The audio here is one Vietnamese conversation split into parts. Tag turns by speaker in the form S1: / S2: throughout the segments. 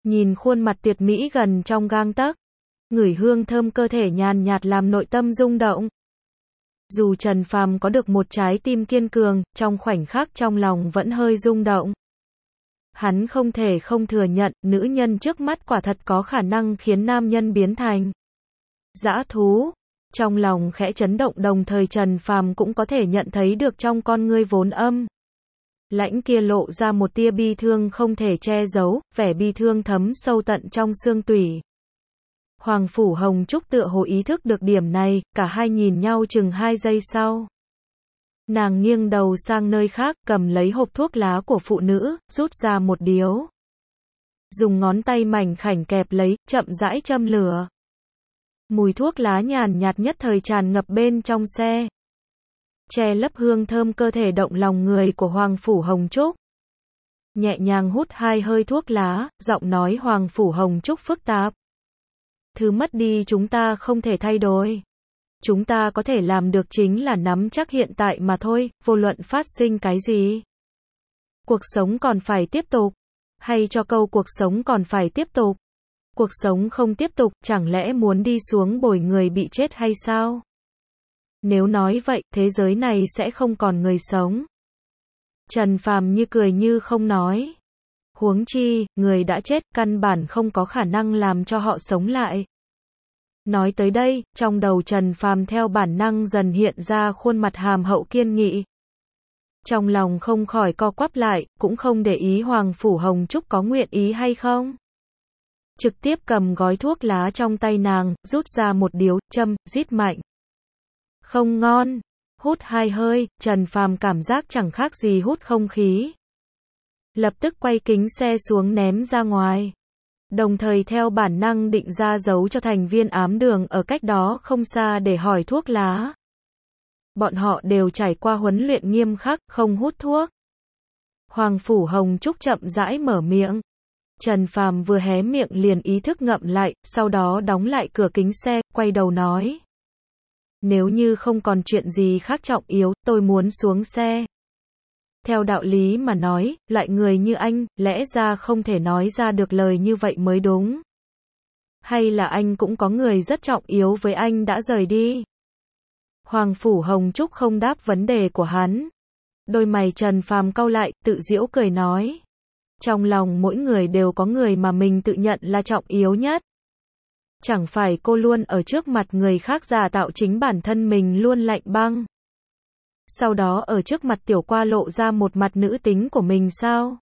S1: Nhìn khuôn mặt tuyệt mỹ gần trong gang tấc, ngửi hương thơm cơ thể nhàn nhạt làm nội tâm rung động. Dù Trần Phàm có được một trái tim kiên cường, trong khoảnh khắc trong lòng vẫn hơi rung động. Hắn không thể không thừa nhận, nữ nhân trước mắt quả thật có khả năng khiến nam nhân biến thành dã thú. Trong lòng khẽ chấn động, đồng thời Trần Phàm cũng có thể nhận thấy được trong con ngươi vốn âm lãnh kia lộ ra một tia bi thương không thể che giấu, vẻ bi thương thấm sâu tận trong xương tủy. Hoàng Phủ Hồng Trúc tựa hồ ý thức được điểm này, cả hai nhìn nhau chừng 2 giây sau. Nàng nghiêng đầu sang nơi khác, cầm lấy hộp thuốc lá của phụ nữ, rút ra một điếu. Dùng ngón tay mảnh khảnh kẹp lấy, chậm rãi châm lửa. Mùi thuốc lá nhàn nhạt nhất thời tràn ngập bên trong xe, che lấp hương thơm cơ thể động lòng người của Hoàng Phủ Hồng Trúc. Nhẹ nhàng hút 2 hơi thuốc lá, giọng nói Hoàng Phủ Hồng Trúc phức tạp. Thứ mất đi chúng ta không thể thay đổi. Chúng ta có thể làm được chính là nắm chắc hiện tại mà thôi, vô luận phát sinh cái gì. Cuộc sống còn phải tiếp tục. Hay cho câu cuộc sống còn phải tiếp tục. Cuộc sống không tiếp tục, chẳng lẽ muốn đi xuống bồi người bị chết hay sao? Nếu nói vậy, thế giới này sẽ không còn người sống. Trần Phàm như cười như không nói. Huống chi, người đã chết, căn bản không có khả năng làm cho họ sống lại. Nói tới đây, trong đầu Trần Phàm theo bản năng dần hiện ra khuôn mặt hàm hậu kiên nghị. Trong lòng không khỏi co quắp lại, cũng không để ý Hoàng Phủ Hồng Trúc có nguyện ý hay không. Trực tiếp cầm gói thuốc lá trong tay nàng, rút ra một điếu, châm, rít mạnh. Không ngon. Hút 2 hơi, Trần Phàm cảm giác chẳng khác gì hút không khí. Lập tức quay kính xe xuống ném ra ngoài. Đồng thời theo bản năng định ra dấu cho thành viên ám đường ở cách đó không xa để hỏi thuốc lá. Bọn họ đều trải qua huấn luyện nghiêm khắc, không hút thuốc. Hoàng Phủ Hồng Trúc chậm rãi mở miệng. Trần Phàm vừa hé miệng liền ý thức ngậm lại, sau đó đóng lại cửa kính xe, quay đầu nói. Nếu như không còn chuyện gì khác trọng yếu, tôi muốn xuống xe. Theo đạo lý mà nói, loại người như anh, lẽ ra không thể nói ra được lời như vậy mới đúng. Hay là anh cũng có người rất trọng yếu với anh đã rời đi? Hoàng Phủ Hồng Trúc không đáp vấn đề của hắn. Đôi mày Trần Phàm cau lại, tự giễu cười nói. Trong lòng mỗi người đều có người mà mình tự nhận là trọng yếu nhất. Chẳng phải cô luôn ở trước mặt người khác giả tạo chính bản thân mình luôn lạnh băng. Sau đó ở trước mặt Tiểu Qua lộ ra một mặt nữ tính của mình sao?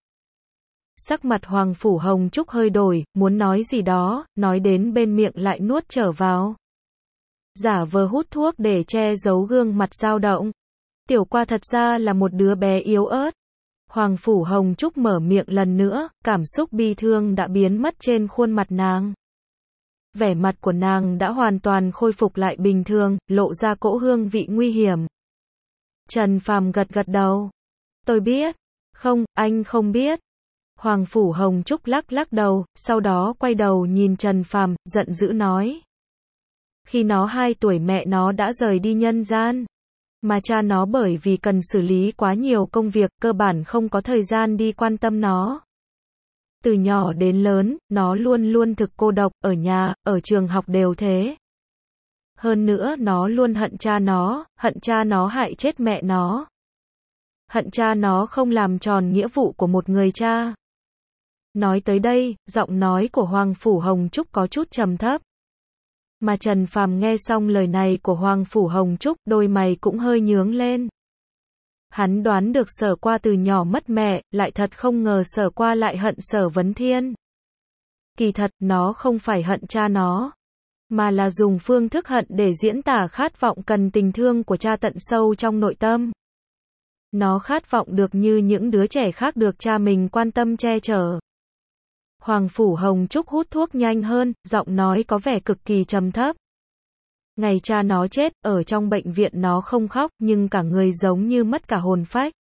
S1: Sắc mặt Hoàng Phủ Hồng Trúc hơi đổi, muốn nói gì đó, nói đến bên miệng lại nuốt trở vào. Giả vờ hút thuốc để che giấu gương mặt dao động. Tiểu Qua thật ra là một đứa bé yếu ớt. Hoàng Phủ Hồng Trúc mở miệng lần nữa, cảm xúc bi thương đã biến mất trên khuôn mặt nàng. Vẻ mặt của nàng đã hoàn toàn khôi phục lại bình thường, lộ ra cỗ hương vị nguy hiểm. Trần Phàm gật gật đầu. Tôi biết. Không, anh không biết. Hoàng Phủ Hồng Trúc lắc lắc đầu, sau đó quay đầu nhìn Trần Phàm, giận dữ nói. Khi nó 2 tuổi mẹ nó đã rời đi nhân gian. Mà cha nó bởi vì cần xử lý quá nhiều công việc, cơ bản không có thời gian đi quan tâm nó. Từ nhỏ đến lớn, nó luôn luôn thực cô độc, ở nhà, ở trường học đều thế. Hơn nữa nó luôn hận cha nó hại chết mẹ nó. Hận cha nó không làm tròn nghĩa vụ của một người cha. Nói tới đây, giọng nói của Hoàng Phủ Hồng Trúc có chút trầm thấp. Mà Trần Phàm nghe xong lời này của Hoàng Phủ Hồng Trúc, đôi mày cũng hơi nhướng lên. Hắn đoán được Sở Qua từ nhỏ mất mẹ, lại thật không ngờ Sở Qua lại hận Sở Vấn Thiên. Kỳ thật, nó không phải hận cha nó, mà là dùng phương thức hận để diễn tả khát vọng cần tình thương của cha tận sâu trong nội tâm. Nó khát vọng được như những đứa trẻ khác được cha mình quan tâm che chở. Hoàng Phủ Hồng Trúc hút thuốc nhanh hơn, giọng nói có vẻ cực kỳ trầm thấp. Ngày cha nó chết, ở trong bệnh viện nó không khóc, nhưng cả người giống như mất cả hồn phách.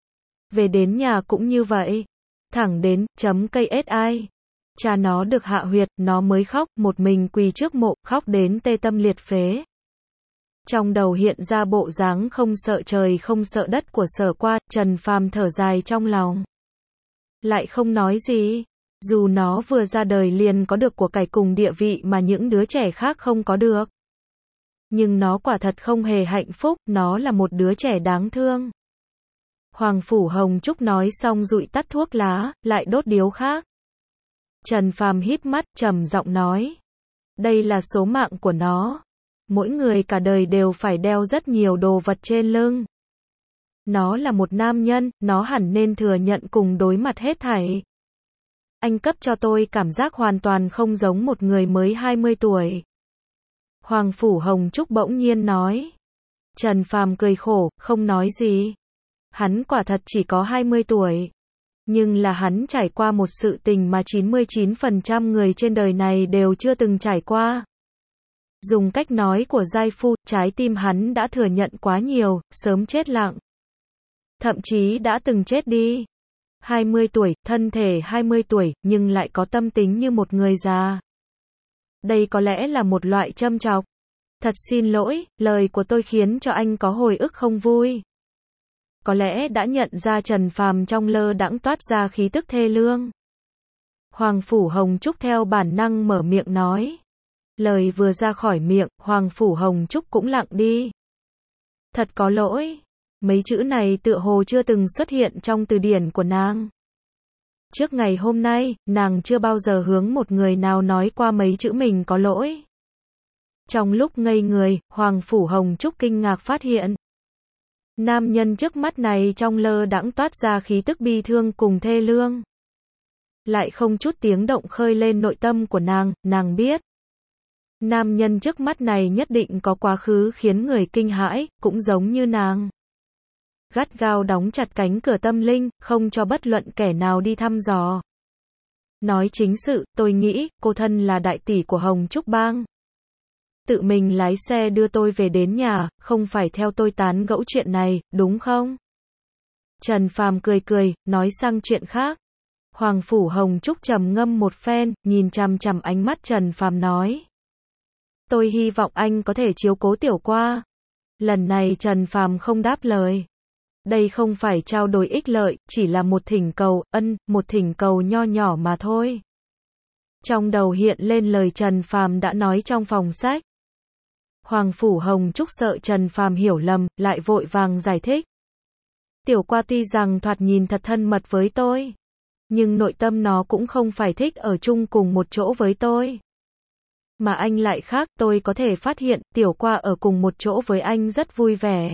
S1: Về đến nhà cũng như vậy. Thẳng đến, KSI. Cha nó được hạ huyệt, nó mới khóc, một mình quỳ trước mộ, khóc đến tê tâm liệt phế. Trong đầu hiện ra bộ dáng không sợ trời không sợ đất của Sở Qua, Trần Phàm thở dài trong lòng. Lại không nói gì. Dù nó vừa ra đời liền có được của cải cùng địa vị mà những đứa trẻ khác không có được. Nhưng nó quả thật không hề hạnh phúc, nó là một đứa trẻ đáng thương. Hoàng Phủ Hồng Trúc nói xong dụi tắt thuốc lá, lại đốt điếu khác. Trần Phàm híp mắt, trầm giọng nói. Đây là số mạng của nó. Mỗi người cả đời đều phải đeo rất nhiều đồ vật trên lưng. Nó là một nam nhân, nó hẳn nên thừa nhận cùng đối mặt hết thảy. Anh cấp cho tôi cảm giác hoàn toàn không giống một người mới 20 tuổi. Hoàng Phủ Hồng Trúc bỗng nhiên nói. Trần Phàm cười khổ, không nói gì. Hắn quả thật chỉ có 20 tuổi. Nhưng là hắn trải qua một sự tình mà 99% người trên đời này đều chưa từng trải qua. Dùng cách nói của giai phu, trái tim hắn đã thừa nhận quá nhiều, sớm chết lặng. Thậm chí đã từng chết đi. 20 tuổi, thân thể 20 tuổi, nhưng lại có tâm tính như một người già. Đây có lẽ là một loại châm chọc. Thật xin lỗi, lời của tôi khiến cho anh có hồi ức không vui. Có lẽ đã nhận ra Trần Phàm trong lơ đãng toát ra khí tức thê lương. Hoàng Phủ Hồng Trúc theo bản năng mở miệng nói. Lời vừa ra khỏi miệng, Hoàng Phủ Hồng Trúc cũng lặng đi. Thật có lỗi. Mấy chữ này tựa hồ chưa từng xuất hiện trong từ điển của nàng. Trước ngày hôm nay, nàng chưa bao giờ hướng một người nào nói qua mấy chữ mình có lỗi. Trong lúc ngây người, Hoàng Phủ Hồng Trúc kinh ngạc phát hiện. Nam nhân trước mắt này trong lơ đãng toát ra khí tức bi thương cùng thê lương. Lại không chút tiếng động khơi lên nội tâm của nàng biết. Nam nhân trước mắt này nhất định có quá khứ khiến người kinh hãi, cũng giống như nàng. Gắt gao đóng chặt cánh cửa tâm linh, không cho bất luận kẻ nào đi thăm dò. Nói chính sự, tôi nghĩ, cô thân là đại tỷ của Hồng Trúc Bang. Tự mình lái xe đưa tôi về đến nhà, không phải theo tôi tán gẫu chuyện này, đúng không? Trần Phàm cười cười, nói sang chuyện khác. Hoàng Phủ Hồng Trúc trầm ngâm một phen, nhìn chằm chằm ánh mắt Trần Phàm nói. Tôi hy vọng anh có thể chiếu cố Tiểu Qua. Lần này Trần Phàm không đáp lời. Đây không phải trao đổi ích lợi, chỉ là một thỉnh cầu, một thỉnh cầu nho nhỏ mà thôi. Trong đầu hiện lên lời Trần Phàm đã nói trong phòng sách. Hoàng Phủ Hồng Trúc sợ Trần Phàm hiểu lầm, lại vội vàng giải thích. Tiểu Qua tuy rằng thoạt nhìn thật thân mật với tôi, nhưng nội tâm nó cũng không phải thích ở chung cùng một chỗ với tôi. Mà anh lại khác, tôi có thể phát hiện, Tiểu Qua ở cùng một chỗ với anh rất vui vẻ.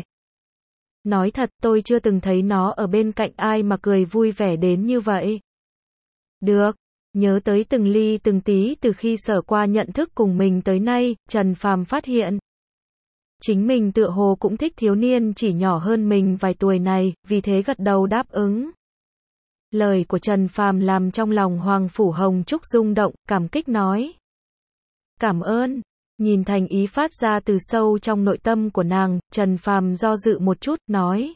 S1: Nói thật, tôi chưa từng thấy nó ở bên cạnh ai mà cười vui vẻ đến như vậy. Được, nhớ tới từng ly từng tí từ khi Sở Qua nhận thức cùng mình tới nay, Trần Phàm phát hiện. Chính mình tựa hồ cũng thích thiếu niên chỉ nhỏ hơn mình vài tuổi này, vì thế gật đầu đáp ứng. Lời của Trần Phàm làm trong lòng Hoàng Phủ Hồng Trúc rung động, cảm kích nói. Cảm ơn. Nhìn thành ý phát ra từ sâu trong nội tâm của nàng, Trần Phàm do dự một chút, nói.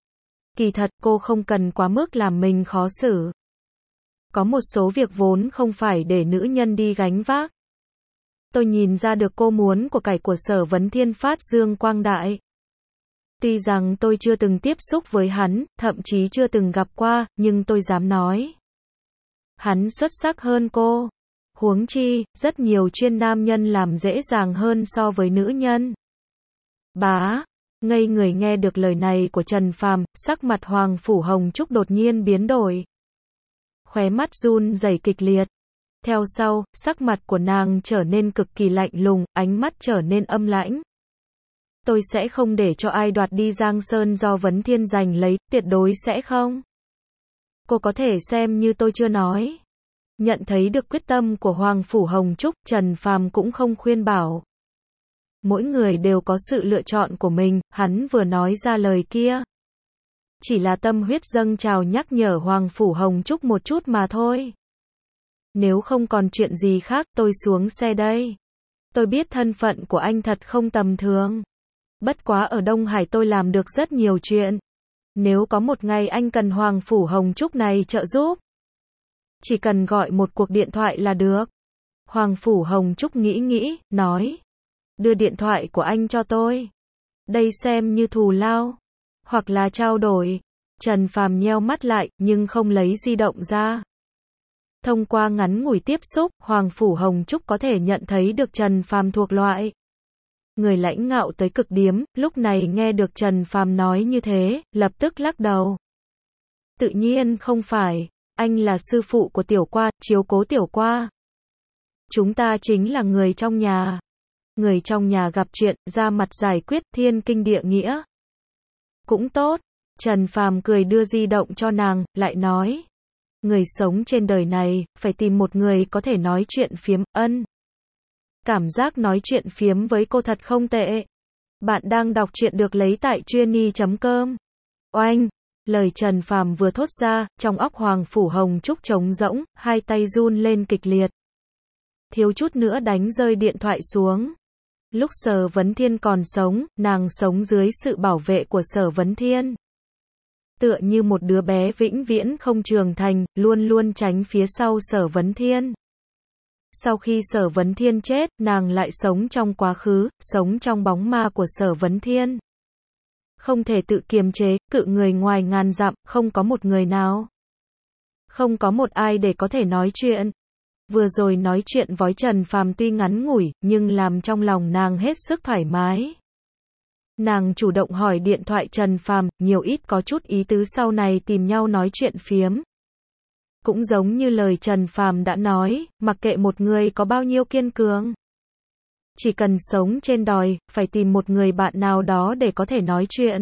S1: Kỳ thật cô không cần quá mức làm mình khó xử. Có một số việc vốn không phải để nữ nhân đi gánh vác. Tôi nhìn ra được cô muốn của cải của Sở Vấn Thiên phát dương quang đại. Tuy rằng tôi chưa từng tiếp xúc với hắn, thậm chí chưa từng gặp qua, nhưng tôi dám nói. Hắn xuất sắc hơn cô. Huống chi, rất nhiều chuyên nam nhân làm dễ dàng hơn so với nữ nhân. Bá, ngây người nghe được lời này của Trần Phàm, sắc mặt Hoàng Phủ Hồng Trúc đột nhiên biến đổi. Khóe mắt run rẩy kịch liệt. Theo sau, sắc mặt của nàng trở nên cực kỳ lạnh lùng, ánh mắt trở nên âm lãnh. Tôi sẽ không để cho ai đoạt đi Giang Sơn do Vấn Thiên giành lấy, tuyệt đối sẽ không. Cô có thể xem như tôi chưa nói. Nhận thấy được quyết tâm của Hoàng Phủ Hồng Trúc, Trần Phàm cũng không khuyên bảo. Mỗi người đều có sự lựa chọn của mình, hắn vừa nói ra lời kia. Chỉ là tâm huyết dâng trào nhắc nhở Hoàng Phủ Hồng Trúc một chút mà thôi. Nếu không còn chuyện gì khác, tôi xuống xe đây. Tôi biết thân phận của anh thật không tầm thường. Bất quá ở Đông Hải tôi làm được rất nhiều chuyện. Nếu có một ngày anh cần Hoàng Phủ Hồng Trúc này trợ giúp, chỉ cần gọi một cuộc điện thoại là được. Hoàng Phủ Hồng Trúc nghĩ, nói. Đưa điện thoại của anh cho tôi. Đây xem như thù lao. Hoặc là trao đổi. Trần Phàm nheo mắt lại, nhưng không lấy di động ra. Thông qua ngắn ngủi tiếp xúc, Hoàng Phủ Hồng Trúc có thể nhận thấy được Trần Phàm thuộc loại người lãnh ngạo tới cực điểm, lúc này nghe được Trần Phàm nói như thế, lập tức lắc đầu. Tự nhiên không phải, anh là sư phụ của Tiểu Qua, chiếu cố Tiểu Qua. Chúng ta chính là người trong nhà. Người trong nhà gặp chuyện, ra mặt giải quyết, thiên kinh địa nghĩa. Cũng tốt. Trần Phàm cười đưa di động cho nàng, lại nói. Người sống trên đời này, phải tìm một người có thể nói chuyện phiếm, cảm giác nói chuyện phiếm với cô thật không tệ. Bạn đang đọc truyện được lấy tại truyenee.com. Oanh! Lời Trần Phàm vừa thốt ra, trong óc Hoàng Phủ Hồng Trúc trống rỗng, hai tay run lên kịch liệt. Thiếu chút nữa đánh rơi điện thoại xuống. Lúc Sở Vấn Thiên còn sống, nàng sống dưới sự bảo vệ của Sở Vấn Thiên. Tựa như một đứa bé vĩnh viễn không trưởng thành, luôn luôn tránh phía sau Sở Vấn Thiên. Sau khi Sở Vấn Thiên chết, nàng lại sống trong quá khứ, sống trong bóng ma của Sở Vấn Thiên. Không thể tự kiềm chế, cự người ngoài ngàn dặm, không có một người nào. Không có một ai để có thể nói chuyện. Vừa rồi nói chuyện với Trần Phàm tuy ngắn ngủi, nhưng làm trong lòng nàng hết sức thoải mái. Nàng chủ động hỏi điện thoại Trần Phàm, nhiều ít có chút ý tứ sau này tìm nhau nói chuyện phiếm. Cũng giống như lời Trần Phàm đã nói, mặc kệ một người có bao nhiêu kiên cường. Chỉ cần sống trên đời, phải tìm một người bạn nào đó để có thể nói chuyện.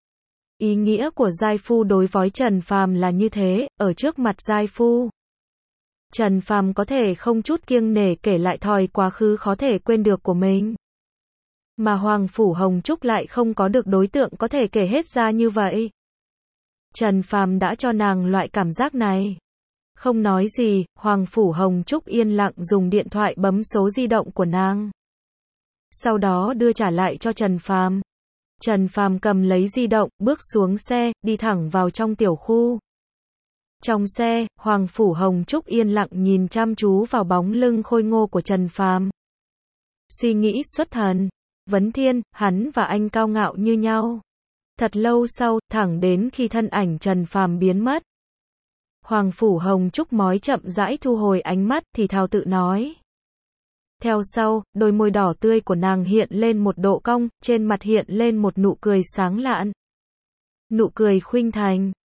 S1: Ý nghĩa của giai phu đối với Trần Phàm là như thế, ở trước mặt giai phu. Trần Phàm có thể không chút kiêng nể kể lại thòi quá khứ khó thể quên được của mình. Mà Hoàng Phủ Hồng Trúc lại không có được đối tượng có thể kể hết ra như vậy. Trần Phàm đã cho nàng loại cảm giác này. Không nói gì, Hoàng Phủ Hồng Trúc yên lặng dùng điện thoại bấm số di động của nàng. Sau đó đưa trả lại cho Trần Phàm. Trần Phàm cầm lấy di động, bước xuống xe, đi thẳng vào trong tiểu khu. Trong xe, Hoàng Phủ Hồng Trúc yên lặng nhìn chăm chú vào bóng lưng khôi ngô của Trần Phàm. Suy nghĩ xuất thần. Vấn Thiên, hắn và anh cao ngạo như nhau. Thật lâu sau, thẳng đến khi thân ảnh Trần Phàm biến mất. Hoàng Phủ Hồng Trúc mới chậm rãi thu hồi ánh mắt thì thào tự nói. Theo sau, đôi môi đỏ tươi của nàng hiện lên một độ cong, trên mặt hiện lên một nụ cười sáng lạn. Nụ cười khuynh thành.